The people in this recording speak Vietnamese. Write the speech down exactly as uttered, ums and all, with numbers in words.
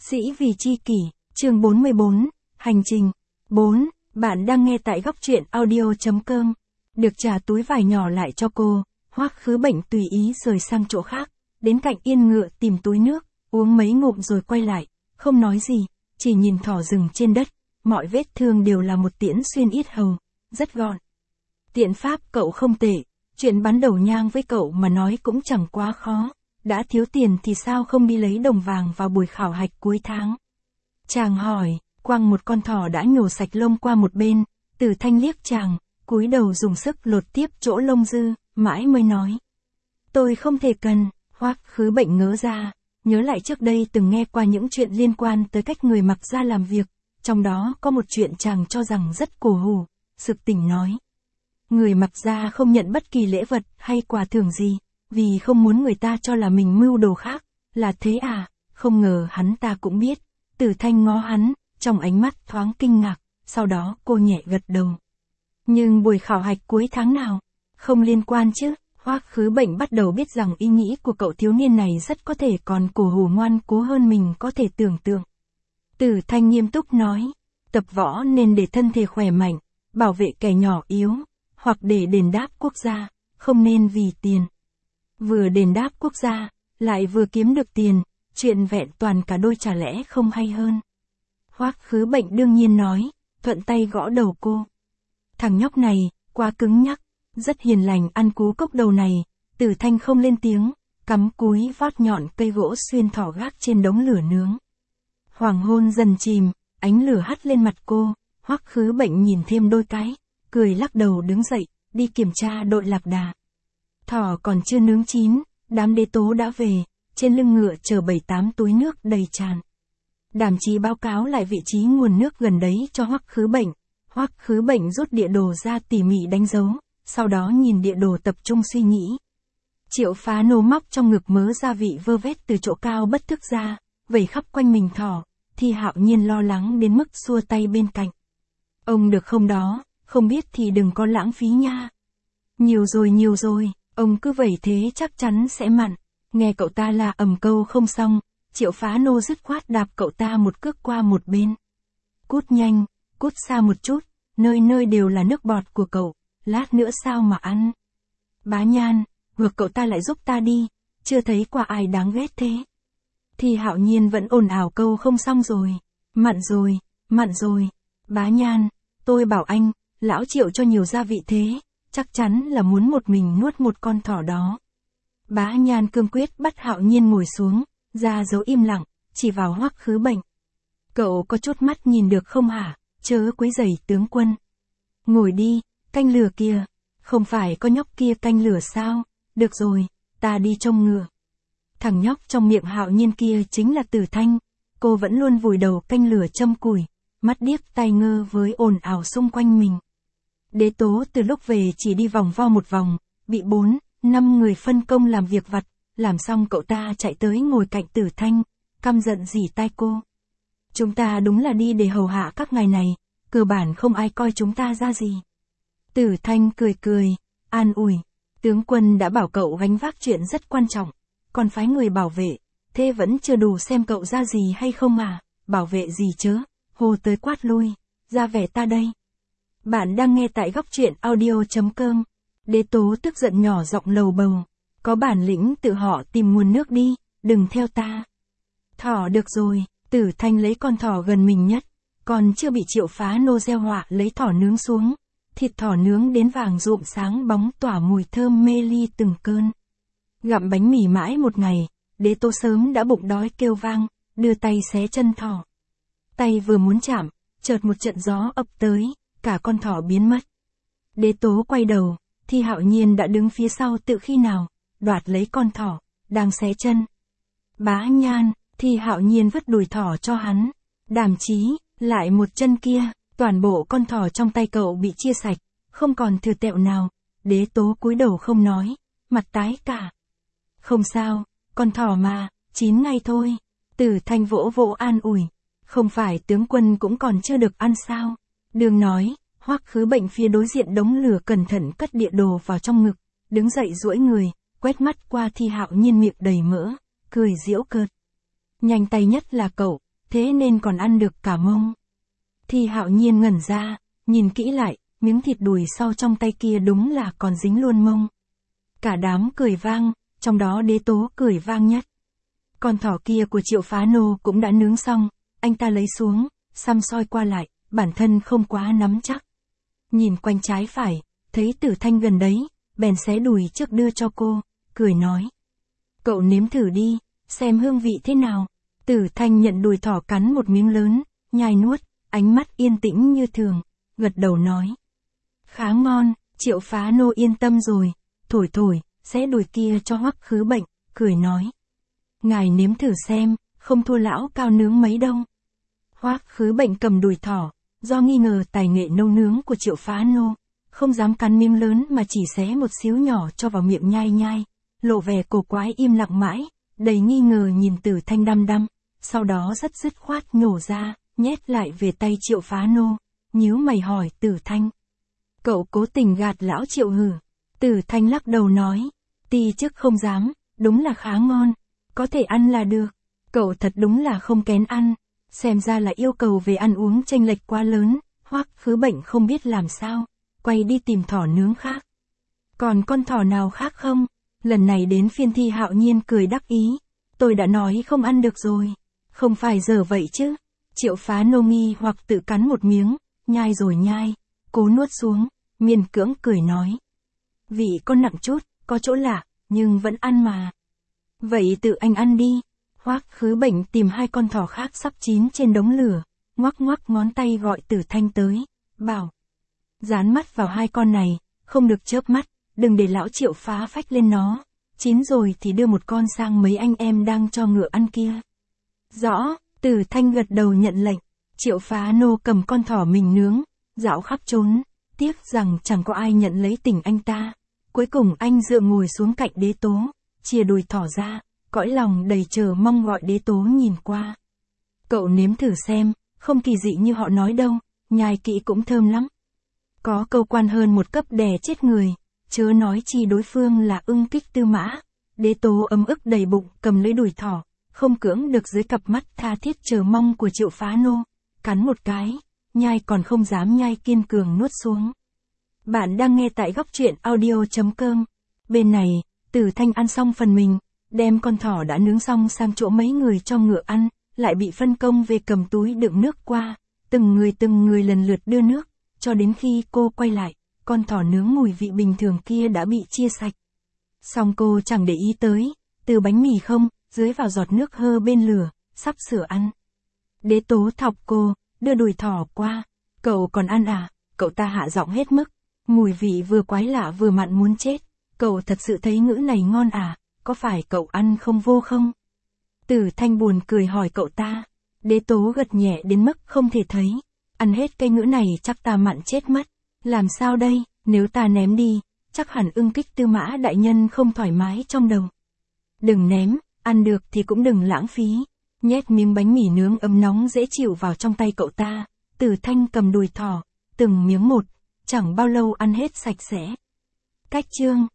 Sĩ vì chi kỷ, chương bốn mươi bốn, hành trình. bốn. Bạn đang nghe tại góc truyện audio chấm com. Được trả túi vải nhỏ lại cho cô, Hoắc Khứ Bệnh tùy ý rời sang chỗ khác, đến cạnh yên ngựa tìm túi nước, uống mấy ngụm rồi quay lại, không nói gì, chỉ nhìn thỏ rừng trên đất, mọi vết thương đều là một tiễn xuyên yết hầu, rất gọn. Tiện pháp cậu không tệ, chuyện bắn đầu nhang với cậu mà nói cũng chẳng quá khó, đã thiếu tiền thì sao không đi lấy đồng vàng vào buổi khảo hạch cuối tháng. Chàng hỏi, quăng một con thỏ đã nhổ sạch lông qua một bên, Tử Thanh liếc chàng, cúi đầu dùng sức lột tiếp chỗ lông dư, mãi mới nói. Tôi không thể cần. Hoắc Khứ Bệnh ngớ ra, nhớ lại trước đây từng nghe qua những chuyện liên quan tới cách người Mặc Gia làm việc, trong đó có một chuyện chàng cho rằng rất cổ hủ, sực tỉnh nói. Người Mặc Gia không nhận bất kỳ lễ vật hay quà thưởng gì, vì không muốn người ta cho là mình mưu đồ khác, là thế à, không ngờ hắn ta cũng biết. Tử Thanh ngó hắn, trong ánh mắt thoáng kinh ngạc, sau đó cô nhẹ gật đầu. Nhưng buổi khảo hạch cuối tháng nào? Không liên quan chứ. Hoắc Khứ Bệnh bắt đầu biết rằng ý nghĩ của cậu thiếu niên này rất có thể còn cổ hủ ngoan cố hơn mình có thể tưởng tượng. Tử Thanh nghiêm túc nói, tập võ nên để thân thể khỏe mạnh, bảo vệ kẻ nhỏ yếu, hoặc để đền đáp quốc gia, không nên vì tiền. Vừa đền đáp quốc gia, lại vừa kiếm được tiền, chuyện vẹn toàn cả đôi chả lẽ không hay hơn. Hoắc Khứ Bệnh đương nhiên nói, thuận tay gõ đầu cô. Thằng nhóc này, quá cứng nhắc, rất hiền lành ăn cú cốc đầu này. Tử Thanh không lên tiếng, cắm cúi vót nhọn cây gỗ xuyên thỏ gác trên đống lửa nướng. Hoàng hôn dần chìm, ánh lửa hắt lên mặt cô, Hoắc Khứ Bệnh nhìn thêm đôi cái, cười lắc đầu đứng dậy, đi kiểm tra đội lạc đà. Thỏ còn chưa nướng chín, đám đế tố đã về, trên lưng ngựa chở bảy tám túi nước đầy tràn. Đàm Chí báo cáo lại vị trí nguồn nước gần đấy cho Hoắc Khứ Bệnh. Hoắc Khứ Bệnh rút địa đồ ra tỉ mỉ đánh dấu, sau đó nhìn địa đồ tập trung suy nghĩ. Triệu Phá Nô móc trong ngực mớ gia vị vơ vét từ chỗ cao bất thức ra, vẩy khắp quanh mình thỏ, Thi Hạo Nhiên lo lắng đến mức xua tay bên cạnh. Ông được không đó, không biết thì đừng có lãng phí nha. Nhiều rồi nhiều rồi, ông cứ vẩy thế chắc chắn sẽ mặn. Nghe cậu ta la ầm câu không xong, Triệu Phá Nô dứt khoát đạp cậu ta một cước qua một bên. Cút nhanh, cút xa một chút, nơi nơi đều là nước bọt của cậu, lát nữa sao mà ăn. Bá Nhan, ngược cậu ta lại giúp ta đi, chưa thấy qua ai đáng ghét thế. Thì Hạo Nhiên vẫn ồn ào câu không xong rồi. Mặn rồi, mặn rồi. Bá Nhan, tôi bảo anh, lão Triệu cho nhiều gia vị thế, chắc chắn là muốn một mình nuốt một con thỏ đó. Bá Nhan cương quyết bắt Hạo Nhiên ngồi xuống, ra dấu im lặng, chỉ vào Hoắc Khứ Bệnh. Cậu có chút mắt nhìn được không hả, chớ quấy rầy tướng quân. Ngồi đi, canh lửa kia, không phải có nhóc kia canh lửa sao, được rồi, ta đi trông ngựa. Thằng nhóc trong miệng Hạo Nhiên kia chính là Tử Thanh, cô vẫn luôn vùi đầu canh lửa châm củi, mắt điếc tai ngơ với ồn ào xung quanh mình. Đế tố từ lúc về chỉ đi vòng vo một vòng, bị bốn, năm người phân công làm việc vặt, làm xong cậu ta chạy tới ngồi cạnh Tử Thanh, căm giận rỉ tai cô. Chúng ta đúng là đi để hầu hạ các ngài này, cơ bản không ai coi chúng ta ra gì. Tử Thanh cười cười, an ủi, tướng quân đã bảo cậu gánh vác chuyện rất quan trọng, còn phái người bảo vệ, thế vẫn chưa đủ xem cậu ra gì hay không à, bảo vệ gì chớ, hồ tới quát lui, ra vẻ ta đây. Bạn đang nghe tại góc truyện audio chấm com. Đế tố tức giận nhỏ giọng lầu bầu, có bản lĩnh tự họ tìm nguồn nước đi, đừng theo ta. Thỏ được rồi, Tử Thanh lấy con thỏ gần mình nhất, còn chưa bị Triệu Phá Nô gieo họa lấy thỏ nướng xuống, thịt thỏ nướng đến vàng rụm sáng bóng tỏa mùi thơm mê ly từng cơn. Gặm bánh mì mãi một ngày, đế tố sớm đã bụng đói kêu vang, đưa tay xé chân thỏ. Tay vừa muốn chạm, chợt một trận gió ập tới, cả con thỏ biến mất. Đế tố quay đầu, Thi Hạo Nhiên đã đứng phía sau tự khi nào, đoạt lấy con thỏ, đang xé chân. Bá Nhan, Thi Hạo Nhiên vứt đùi thỏ cho hắn. Đàm Chí, lại một chân kia, toàn bộ con thỏ trong tay cậu bị chia sạch, không còn thừa tẹo nào. Đế tố cúi đầu không nói, mặt tái cả. Không sao, con thỏ mà, chín ngày thôi. Tử Thanh vỗ vỗ an ủi, không phải tướng quân cũng còn chưa được ăn sao. Đường nói, Hoắc Khứ Bệnh phía đối diện đống lửa cẩn thận cất địa đồ vào trong ngực, đứng dậy duỗi người, quét mắt qua Thi Hạo Nhiên miệng đầy mỡ, cười giễu cợt. Nhanh tay nhất là cậu, thế nên còn ăn được cả mông. Thì Hạo Nhiên ngẩn ra, nhìn kỹ lại, miếng thịt đùi sau trong tay kia đúng là còn dính luôn mông. Cả đám cười vang, trong đó Đế Tố cười vang nhất. Con thỏ kia của Triệu Phá Nô cũng đã nướng xong, anh ta lấy xuống, xăm soi qua lại, bản thân không quá nắm chắc. Nhìn quanh trái phải, thấy Tử Thanh gần đấy, bèn xé đùi trước đưa cho cô, cười nói. Cậu nếm thử đi, xem hương vị thế nào. Tử Thanh nhận đùi thỏ cắn một miếng lớn, nhai nuốt, ánh mắt yên tĩnh như thường, gật đầu nói. Khá ngon, Triệu Phá Nô yên tâm rồi, thổi thổi, xé đùi kia cho Hoắc Khứ Bệnh, cười nói. Ngài nếm thử xem, không thua lão Cao nướng mấy đâu. Hoắc Khứ Bệnh cầm đùi thỏ, do nghi ngờ tài nghệ nấu nướng của Triệu Phá Nô, không dám cắn miếng lớn mà chỉ xé một xíu nhỏ cho vào miệng nhai nhai, lộ vẻ cổ quái im lặng mãi, đầy nghi ngờ nhìn Tử Thanh đăm đăm, sau đó rất dứt khoát nhổ ra, nhét lại về tay Triệu Phá Nô, nhíu mày hỏi Tử Thanh. Cậu cố tình gạt lão Triệu hử? Tử Thanh lắc đầu nói, ti chức không dám, đúng là khá ngon, có thể ăn là được, cậu thật đúng là không kén ăn, xem ra là yêu cầu về ăn uống chênh lệch quá lớn. Hoắc Khứ Bệnh không biết làm sao, quay đi tìm thỏ nướng khác. Còn con thỏ nào khác không? Lần này đến phiên Thi Hạo Nhiên cười đắc ý, tôi đã nói không ăn được rồi, không phải giờ vậy chứ. Triệu Phá Nô nghi hoặc tự cắn một miếng, nhai rồi nhai, cố nuốt xuống, miên cưỡng cười nói. Vị con nặng chút, có chỗ lạ, nhưng vẫn ăn mà. Vậy tự anh ăn đi. Hoắc Khứ Bệnh tìm hai con thỏ khác sắp chín trên đống lửa, ngoắc ngoắc ngón tay gọi Tử Thanh tới, bảo. Dán mắt vào hai con này, không được chớp mắt, đừng để lão Triệu phá phách lên nó, chín rồi thì đưa một con sang mấy anh em đang cho ngựa ăn kia. Rõ, Tử Thanh gật đầu nhận lệnh, Triệu Phá Nô cầm con thỏ mình nướng, dạo khắp trốn, tiếc rằng chẳng có ai nhận lấy tình anh ta. Cuối cùng anh dựa ngồi xuống cạnh Đế Tố, chia đùi thỏ ra, cõi lòng đầy chờ mong gọi Đế Tố nhìn qua. Cậu nếm thử xem, không kỳ dị như họ nói đâu, nhai kỹ cũng thơm lắm. Có câu quan hơn một cấp đè chết người, chớ nói chi đối phương là Ưng Kích Tư Mã. Đế Tố ấm ức đầy bụng, cầm lấy đùi thỏ, không cưỡng được dưới cặp mắt tha thiết chờ mong của Triệu Phá Nô, cắn một cái, nhai còn không dám nhai kiên cường nuốt xuống. Bạn đang nghe tại góc truyện audio chấm com. Bên này, Tử Thanh ăn xong phần mình, đem con thỏ đã nướng xong sang chỗ mấy người cho ngựa ăn, lại bị phân công về cầm túi đựng nước qua, từng người từng người lần lượt đưa nước, cho đến khi cô quay lại, con thỏ nướng mùi vị bình thường kia đã bị chia sạch. Xong cô chẳng để ý tới, từ bánh mì không, dưới vào giọt nước hơ bên lửa, sắp sửa ăn. Đế Tố thọc cô, đưa đùi thỏ qua, cậu còn ăn à? Cậu ta hạ giọng hết mức, mùi vị vừa quái lạ vừa mặn muốn chết, cậu thật sự thấy ngữ này ngon à, có phải cậu ăn không vô không? Tử Thanh buồn cười hỏi cậu ta, Đế Tố gật nhẹ đến mức không thể thấy, ăn hết cây ngữ này chắc ta mặn chết mất, làm sao đây, nếu ta ném đi, chắc hẳn Ưng Kích Tư Mã đại nhân không thoải mái trong đầu. Đừng ném, ăn được thì cũng đừng lãng phí. Nhét miếng bánh mì nướng ấm nóng dễ chịu vào trong tay cậu ta, Tử Thanh cầm đùi thỏ, từng miếng một, chẳng bao lâu ăn hết sạch sẽ. Cách chương